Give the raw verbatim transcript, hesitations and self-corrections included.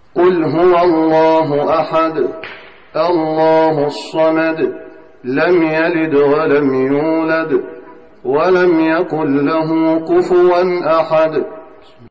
قل هو الله أحد الله الصمد لم يلد ولم يولد ولم يكن له كفوا أحد.